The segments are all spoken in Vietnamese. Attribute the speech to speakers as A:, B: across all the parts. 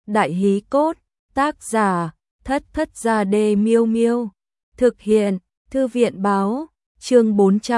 A: Đại hí cốt, tác giả, Thất Thất Gia Đê Miêu Miêu. Thực hiện, Thư viện báo, chương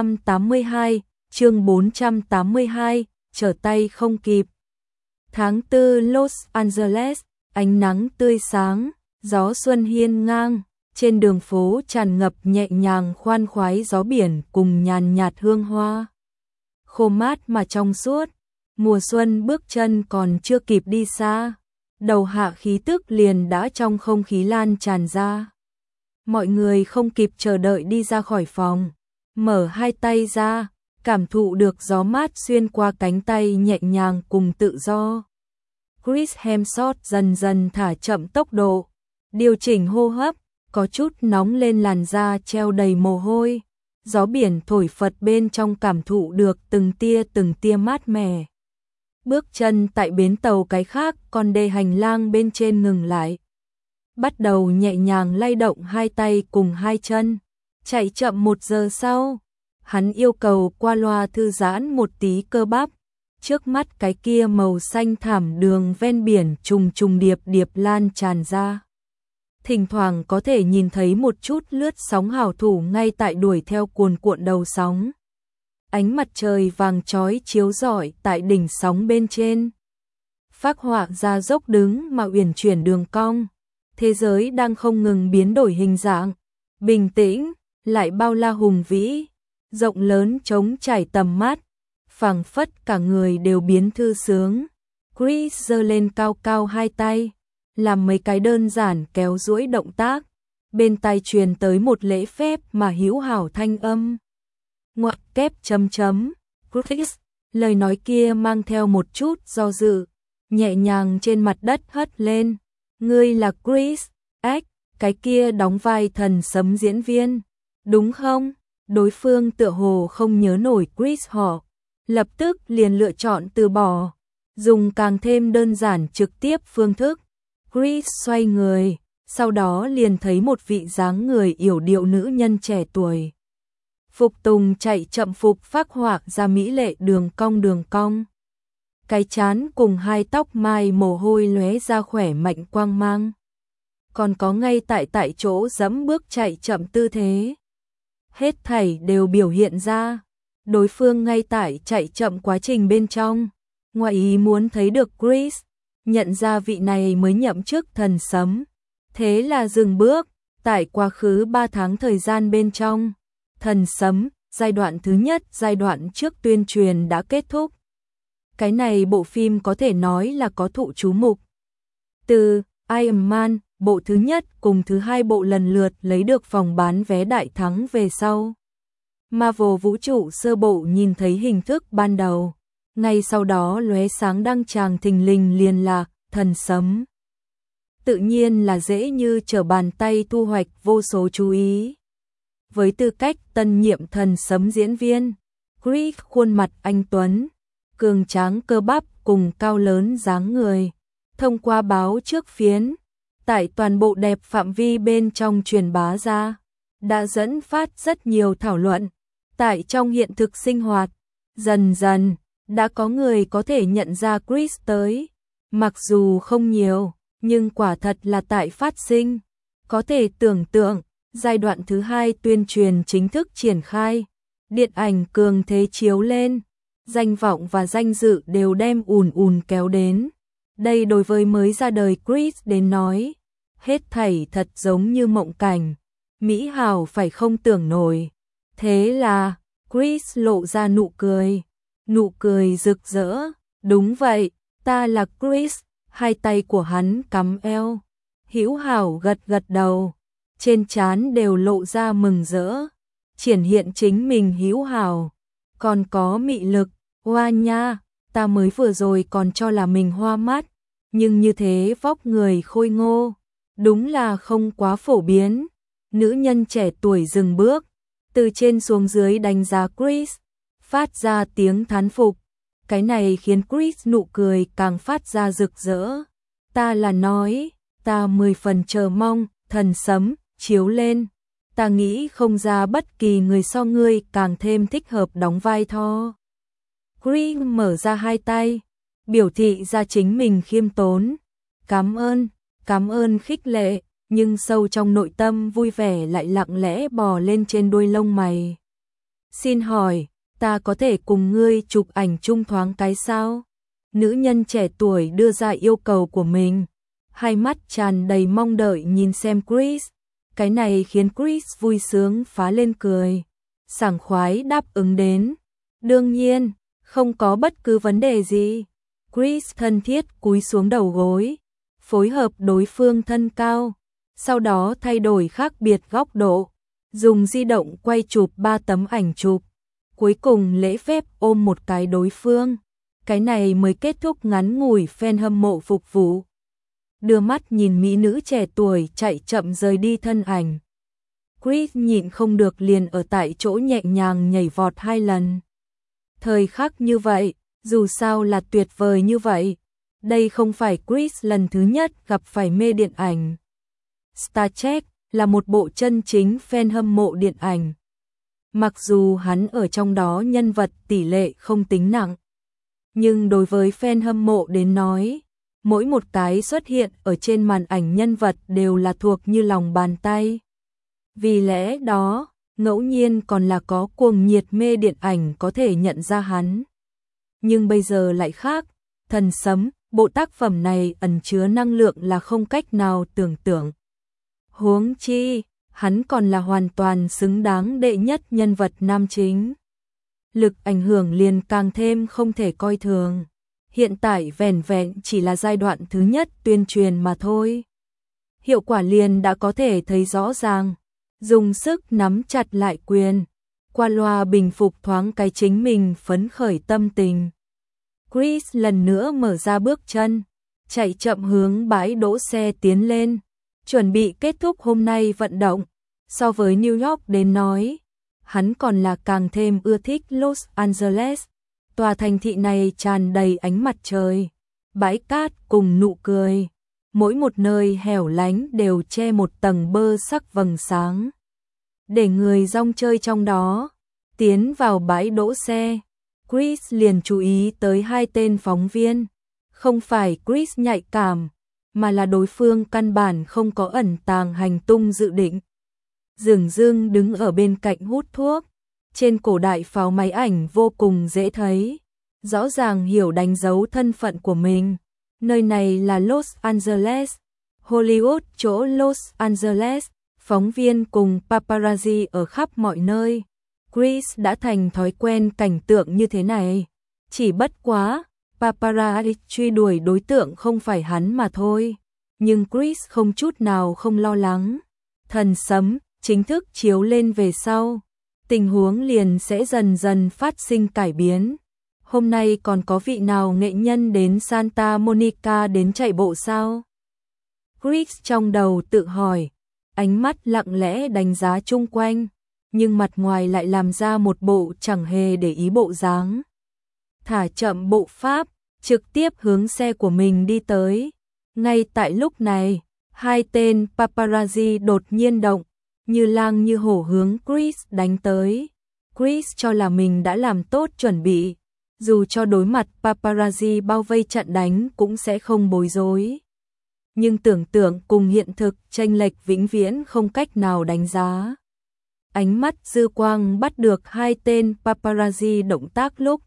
A: 482, trở tay không kịp. Tháng 4 Los Angeles, ánh nắng tươi sáng, gió xuân hiên ngang, trên đường phố tràn ngập nhẹ nhàng khoan khoái gió biển cùng nhàn nhạt hương hoa. Khô mát mà trong suốt, mùa xuân bước chân còn chưa kịp đi xa, đầu hạ khí tức liền đã trong không khí lan tràn ra. Mọi người không kịp chờ đợi đi ra khỏi phòng, mở hai tay ra, cảm thụ được gió mát xuyên qua cánh tay nhẹ nhàng cùng tự do. Chris Hemsworth dần dần thả chậm tốc độ, điều chỉnh hô hấp, có chút nóng lên làn da treo đầy mồ hôi. Gió biển thổi phật bên trong cảm thụ được từng tia mát mẻ. Bước chân tại bến tàu cái khác con đê hành lang bên trên ngừng lại. Bắt đầu nhẹ nhàng lay động hai tay cùng hai chân. Chạy chậm 1 giờ sau, hắn yêu cầu qua loa thư giãn một tí cơ bắp. Trước mắt cái kia màu xanh thảm đường ven biển trùng điệp lan tràn ra. Thỉnh thoảng có thể nhìn thấy một chút lướt sóng hảo thủ ngay tại đuổi theo cuồn cuộn đầu sóng. Ánh mặt trời vàng chói chiếu rọi tại đỉnh sóng bên trên, phác họa ra dốc đứng mà uyển chuyển đường cong. Thế giới đang không ngừng biến đổi hình dạng, bình tĩnh, lại bao la hùng vĩ, rộng lớn trống trải tầm mắt, phảng phất cả người đều biến thư sướng. Chris giơ lên cao cao hai tay, làm mấy cái đơn giản kéo duỗi động tác, bên tai truyền tới một lễ phép mà hữu hảo thanh âm. Ngoặc kép chấm chấm, Chris, lời nói kia mang theo một chút do dự, nhẹ nhàng trên mặt đất hất lên. Ngươi là Chris, cái kia đóng vai thần sấm diễn viên, đúng không? Đối phương tựa hồ không nhớ nổi Chris họ, lập tức liền lựa chọn từ bỏ, dùng càng thêm đơn giản trực tiếp phương thức. Chris xoay người, sau đó liền thấy một vị dáng người yểu điệu nữ nhân trẻ tuổi. Phục tùng chạy chậm phục phác họa ra mỹ lệ đường cong. Cái trán cùng hai tóc mai mồ hôi lóe ra khỏe mạnh quang mang. Còn có ngay tại chỗ dẫm bước chạy chậm tư thế. Hết thảy đều biểu hiện ra. Đối phương ngay tại chạy chậm quá trình bên trong, ngoài ý muốn thấy được Chris, nhận ra vị này mới nhậm chức thần sấm. Thế là dừng bước, tại quá khứ 3 tháng thời gian bên trong, thần sấm, giai đoạn thứ nhất giai đoạn trước tuyên truyền đã kết thúc. Cái này bộ phim có thể nói là có thụ chú mục. Từ Iron Man, bộ thứ nhất cùng thứ hai bộ lần lượt lấy được phòng bán vé đại thắng về sau. Marvel vũ trụ sơ bộ nhìn thấy hình thức ban đầu, ngay sau đó lóe sáng đăng tràng thình lình liền là thần sấm. Tự nhiên là dễ như trở bàn tay thu hoạch vô số chú ý. Với tư cách tân nhiệm thần sấm diễn viên, Chris khuôn mặt anh tuấn, cường tráng cơ bắp cùng cao lớn dáng người, thông qua báo trước phiến, tại toàn bộ đẹp phạm vi bên trong truyền bá ra, đã dẫn phát rất nhiều thảo luận. Tại trong hiện thực sinh hoạt, dần dần đã có người có thể nhận ra Chris tới, mặc dù không nhiều, nhưng quả thật là tại phát sinh. Có thể tưởng tượng, giai đoạn thứ hai tuyên truyền chính thức triển khai, điện ảnh cường thế chiếu lên, danh vọng và danh dự đều đem ùn kéo đến. Đây đối với mới ra đời Chris đến nói, hết thảy thật giống như mộng cảnh, mỹ hảo phải không tưởng nổi. Thế là, Chris lộ ra nụ cười rực rỡ. Đúng vậy, ta là Chris. Hai tay của hắn cắm eo, hữu hảo gật đầu, trên trán đều lộ ra mừng rỡ, triển hiện chính mình hữu hảo, còn có mị lực. Hoa nha, ta mới vừa rồi còn cho là mình hoa mắt, nhưng như thế vóc người khôi ngô, đúng là không quá phổ biến. Nữ nhân trẻ tuổi dừng bước, từ trên xuống dưới đánh giá Chris, phát ra tiếng thán phục. Cái này khiến Chris nụ cười càng phát ra rực rỡ. Ta là nói, ta 10 phần chờ mong, thần sấm, chiếu lên. Ta nghĩ không ra bất kỳ người so ngươi càng thêm thích hợp đóng vai Thor. Chris mở ra hai tay, biểu thị ra chính mình khiêm tốn. cảm ơn khích lệ, nhưng sâu trong nội tâm vui vẻ lại lặng lẽ bò lên trên đuôi lông mày. Xin hỏi, ta có thể cùng ngươi chụp ảnh chung thoáng cái sao? Nữ nhân trẻ tuổi đưa ra yêu cầu của mình, hai mắt tràn đầy mong đợi nhìn xem Chris. Cái này khiến Chris vui sướng phá lên cười, sảng khoái đáp ứng đến. Đương nhiên, không có bất cứ vấn đề gì. Chris thân thiết cúi xuống đầu gối, phối hợp đối phương thân cao, sau đó thay đổi khác biệt góc độ, dùng di động quay chụp 3 tấm ảnh chụp, cuối cùng lễ phép ôm một cái đối phương. Cái này mới kết thúc ngắn ngủi fan hâm mộ phục vụ. Đưa mắt nhìn mỹ nữ trẻ tuổi chạy chậm rời đi thân ảnh. Chris nhịn không được liền ở tại chỗ nhẹ nhàng nhảy vọt 2 lần. Thời khắc như vậy, dù sao là tuyệt vời như vậy. Đây không phải Chris lần thứ nhất gặp phải mê điện ảnh. Star Trek là một bộ chân chính fan hâm mộ điện ảnh. Mặc dù hắn ở trong đó nhân vật tỷ lệ không tính nặng, nhưng đối với fan hâm mộ đến nói, mỗi một cái xuất hiện ở trên màn ảnh nhân vật đều là thuộc như lòng bàn tay. Vì lẽ đó, ngẫu nhiên còn là có cuồng nhiệt mê điện ảnh có thể nhận ra hắn. Nhưng bây giờ lại khác, Thần Sấm, bộ tác phẩm này ẩn chứa năng lượng là không cách nào tưởng tượng. Huống chi, hắn còn là hoàn toàn xứng đáng đệ nhất nhân vật nam chính. Lực ảnh hưởng liền càng thêm không thể coi thường. Hiện tại vẻn vẹn chỉ là giai đoạn thứ nhất tuyên truyền mà thôi. Hiệu quả liền đã có thể thấy rõ ràng. Dùng sức nắm chặt lại quyền, qua loa bình phục thoáng cái chính mình phấn khởi tâm tình. Chris lần nữa mở ra bước chân, chạy chậm hướng bãi đỗ xe tiến lên, chuẩn bị kết thúc hôm nay vận động. So với New York đến nói, hắn còn là càng thêm ưa thích Los Angeles. Tòa thành thị này tràn đầy ánh mặt trời, bãi cát cùng nụ cười. Mỗi một nơi hẻo lánh đều che một tầng bơ sắc vầng sáng, để người rong chơi trong đó. Tiến vào bãi đỗ xe, Chris liền chú ý tới 2 tên phóng viên. Không phải Chris nhạy cảm, mà là đối phương căn bản không có ẩn tàng hành tung dự định. Dường dưng đứng ở bên cạnh hút thuốc, trên cổ đại pháo máy ảnh vô cùng dễ thấy, rõ ràng hiểu đánh dấu thân phận của mình. Nơi này là Los Angeles, Hollywood chỗ Los Angeles, phóng viên cùng paparazzi ở khắp mọi nơi. Chris đã thành thói quen cảnh tượng như thế này. Chỉ bất quá, paparazzi truy đuổi đối tượng không phải hắn mà thôi. Nhưng Chris không chút nào không lo lắng. Thần Sấm chính thức chiếu lên về sau, tình huống liền sẽ dần dần phát sinh cải biến. Hôm nay còn có vị nào nghệ nhân đến Santa Monica đến chạy bộ sao? Chris trong đầu tự hỏi, ánh mắt lặng lẽ đánh giá chung quanh, nhưng mặt ngoài lại làm ra một bộ chẳng hề để ý bộ dáng. Thả chậm bộ pháp, trực tiếp hướng xe của mình đi tới. Ngay tại lúc này, 2 tên paparazzi đột nhiên động, như lang như hổ hướng Chris đánh tới. Chris cho là mình đã làm tốt chuẩn bị, dù cho đối mặt paparazzi bao vây chặn đánh cũng sẽ không bối rối. Nhưng tưởng tượng cùng hiện thực chênh lệch vĩnh viễn không cách nào đánh giá. Ánh mắt dư quang bắt được 2 tên paparazzi động tác lúc.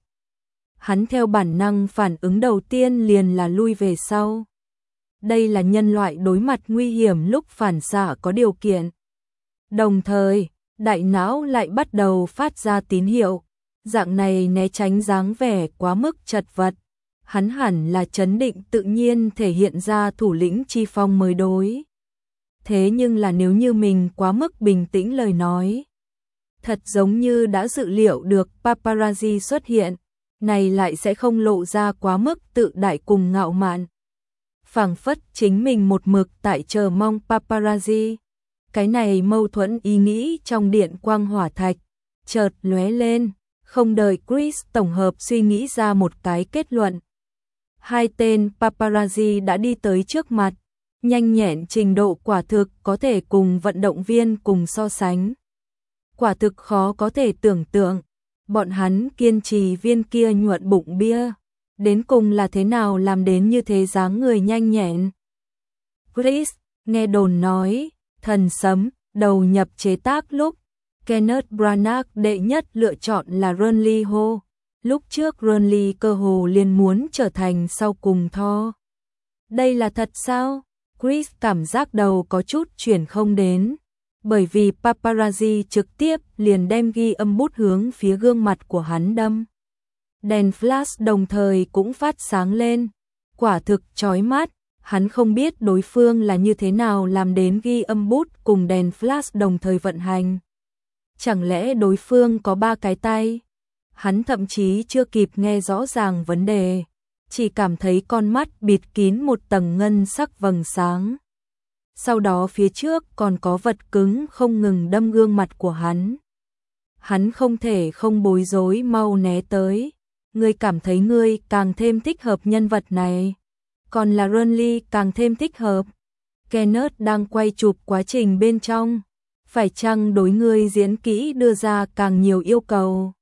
A: Hắn theo bản năng phản ứng đầu tiên liền là lui về sau. Đây là nhân loại đối mặt nguy hiểm lúc phản xạ có điều kiện. Đồng thời, đại não lại bắt đầu phát ra tín hiệu. Dạng này né tránh dáng vẻ quá mức chật vật. Hắn hẳn là trấn định tự nhiên thể hiện ra thủ lĩnh chi phong mới đối. Thế nhưng là nếu như mình quá mức bình tĩnh lời nói, thật giống như đã dự liệu được paparazzi xuất hiện, này lại sẽ không lộ ra quá mức tự đại cùng ngạo mạn. Phảng phất chính mình một mực tại chờ mong paparazzi. Cái này mâu thuẫn ý nghĩ trong điện quang hỏa thạch, chợt lóe lên, không đợi Chris tổng hợp suy nghĩ ra một cái kết luận. 2 tên paparazzi đã đi tới trước mặt, nhanh nhẹn trình độ quả thực có thể cùng vận động viên cùng so sánh. Quả thực khó có thể tưởng tượng, bọn hắn kiên trì viên kia nhuận bụng bia, đến cùng là thế nào làm đến như thế dáng người nhanh nhẹn. Chris, nghe đồn nói, thần sấm, đầu nhập chế tác lúc Kenneth Branagh đệ nhất lựa chọn là Ronnie Ho. Lúc trước Ronnie cơ hồ liền muốn trở thành sau cùng Thor. Đây là thật sao? Chris cảm giác đầu có chút chuyển không đến. Bởi vì paparazzi trực tiếp liền đem ghi âm bút hướng phía gương mặt của hắn đâm. Đèn flash đồng thời cũng phát sáng lên. Quả thực chói mắt, hắn không biết đối phương là như thế nào làm đến ghi âm bút cùng đèn flash đồng thời vận hành. Chẳng lẽ đối phương có 3 cái tay? Hắn thậm chí chưa kịp nghe rõ ràng vấn đề, chỉ cảm thấy con mắt bịt kín một tầng ngân sắc vầng sáng. Sau đó phía trước còn có vật cứng không ngừng đâm gương mặt của hắn. Hắn không thể không bối rối mau né tới. Ngươi cảm thấy ngươi càng thêm thích hợp nhân vật này. Còn là Ronnie càng thêm thích hợp. Kenneth đang quay chụp quá trình bên trong. Phải chăng đối ngươi diễn kỹ đưa ra càng nhiều yêu cầu?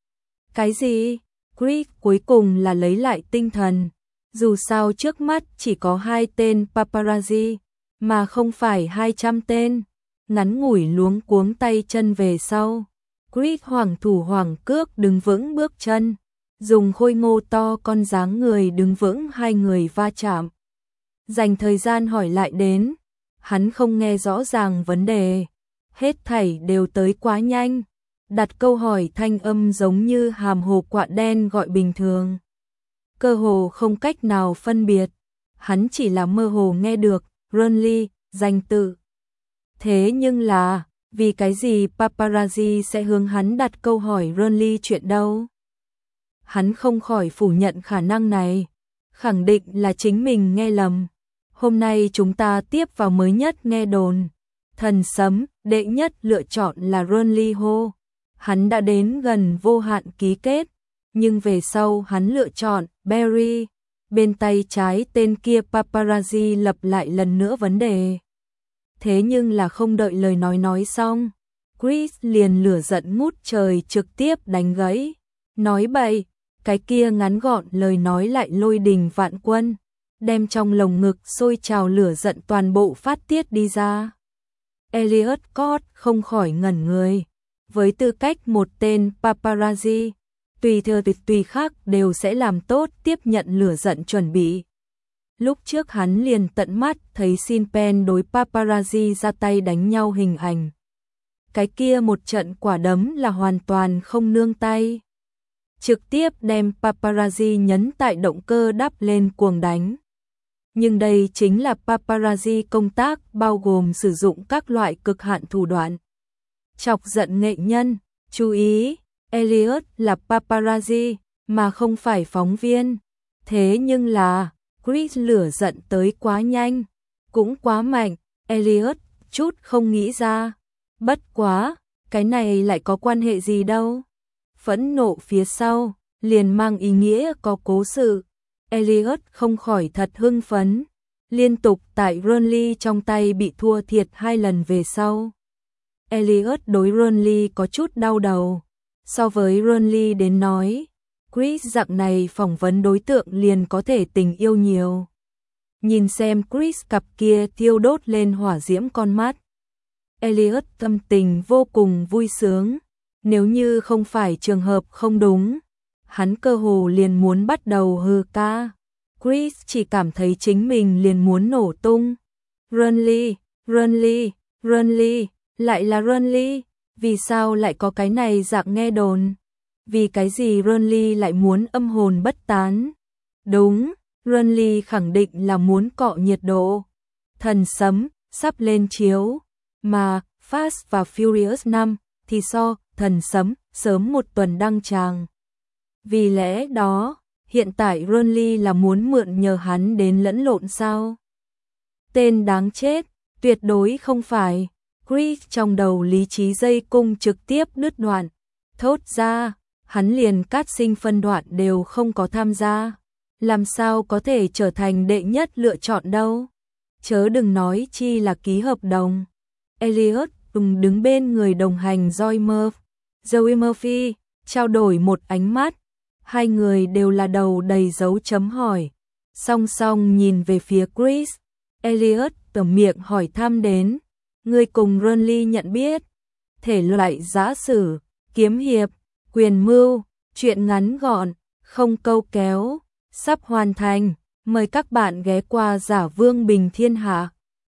A: Cái gì? Chris cuối cùng là lấy lại tinh thần. Dù sao trước mắt chỉ có 2 tên paparazzi, mà không phải 200 tên. Ngắn ngủi luống cuống tay chân về sau. Chris hoảng thủ hoảng cước đứng vững bước chân. Dùng khôi ngô to con dáng người đứng vững, hai người va chạm. Dành thời gian hỏi lại đến. Hắn không nghe rõ ràng vấn đề. Hết thảy đều tới quá nhanh. Đặt câu hỏi thanh âm giống như hàm hồ quạ đen gọi bình thường. Cơ hồ không cách nào phân biệt. Hắn chỉ là mơ hồ nghe được Ronnie, danh tự. Thế nhưng là, vì cái gì paparazzi sẽ hướng hắn đặt câu hỏi Ronnie chuyện đâu? Hắn không khỏi phủ nhận khả năng này. Khẳng định là chính mình nghe lầm. Hôm nay chúng ta tiếp vào mới nhất nghe đồn. Thần sấm, đệ nhất lựa chọn là Ronnie Ho. Hắn đã đến gần vô hạn ký kết, nhưng về sau hắn lựa chọn Barry. Bên tay trái tên kia paparazzi lặp lại lần nữa vấn đề. Thế nhưng là không đợi lời nói xong, Chris liền lửa giận ngút trời trực tiếp đánh gãy. Nói bậy, cái kia ngắn gọn lời nói lại lôi đình vạn quân, đem trong lồng ngực sôi trào lửa giận toàn bộ phát tiết đi ra. Elliot Scott không khỏi ngẩn người. Với tư cách một tên paparazzi, tùy khác đều sẽ làm tốt tiếp nhận lửa giận chuẩn bị. Lúc trước hắn liền tận mắt thấy Sean Penn đối paparazzi ra tay đánh nhau hình ảnh. Cái kia một trận quả đấm là hoàn toàn không nương tay. Trực tiếp đem paparazzi nhấn tại động cơ đắp lên cuồng đánh. Nhưng đây chính là paparazzi công tác, bao gồm sử dụng các loại cực hạn thủ đoạn. Chọc giận nghệ nhân, chú ý, Elliot là paparazzi, mà không phải phóng viên. Thế nhưng là, Chris lửa giận tới quá nhanh, cũng quá mạnh, Elliot chút không nghĩ ra. Bất quá, cái này lại có quan hệ gì đâu. Phẫn nộ phía sau, liền mang ý nghĩa có cố sự. Elliot không khỏi thật hưng phấn. Liên tục tại Ronnie trong tay bị thua thiệt 2 lần về sau. Elliot đối Ronnie có chút đau đầu. So với Ronnie đến nói, Chris dạng này phỏng vấn đối tượng liền có thể tình yêu nhiều. Nhìn xem Chris cặp kia thiêu đốt lên hỏa diễm con mắt. Elliot tâm tình vô cùng vui sướng. Nếu như không phải trường hợp không đúng, hắn cơ hồ liền muốn bắt đầu hừ ca. Chris chỉ cảm thấy chính mình liền muốn nổ tung. Ronnie, lại là Ronnie, vì sao lại có cái này dạng nghe đồn? Vì cái gì Ronnie lại muốn âm hồn bất tán? Đúng, Ronnie khẳng định là muốn cọ nhiệt độ. Thần sấm, sắp lên chiếu, mà Fast và Furious 5 thì thần sấm sớm 1 tuần đăng tràng. Vì lẽ đó, hiện tại Ronnie là muốn mượn nhờ hắn đến lẫn lộn sao? Tên đáng chết, tuyệt đối không phải. Chris trong đầu lý trí dây cung trực tiếp đứt đoạn. Thốt ra, hắn liền cát sinh phân đoạn đều không có tham gia. Làm sao có thể trở thành đệ nhất lựa chọn đâu? Chớ đừng nói chi là ký hợp đồng. Elliot đứng bên người đồng hành Joey Murphy, trao đổi một ánh mắt. Hai người đều là đầu đầy dấu chấm hỏi. Song song nhìn về phía Chris. Elliot mở miệng hỏi thăm đến. Người cùng Renly nhận biết. Thể loại giã sử, kiếm hiệp, quyền mưu, truyện ngắn gọn, không câu kéo, sắp hoàn thành. Mời các bạn ghé qua Giả Vương Bình Thiên Hạ.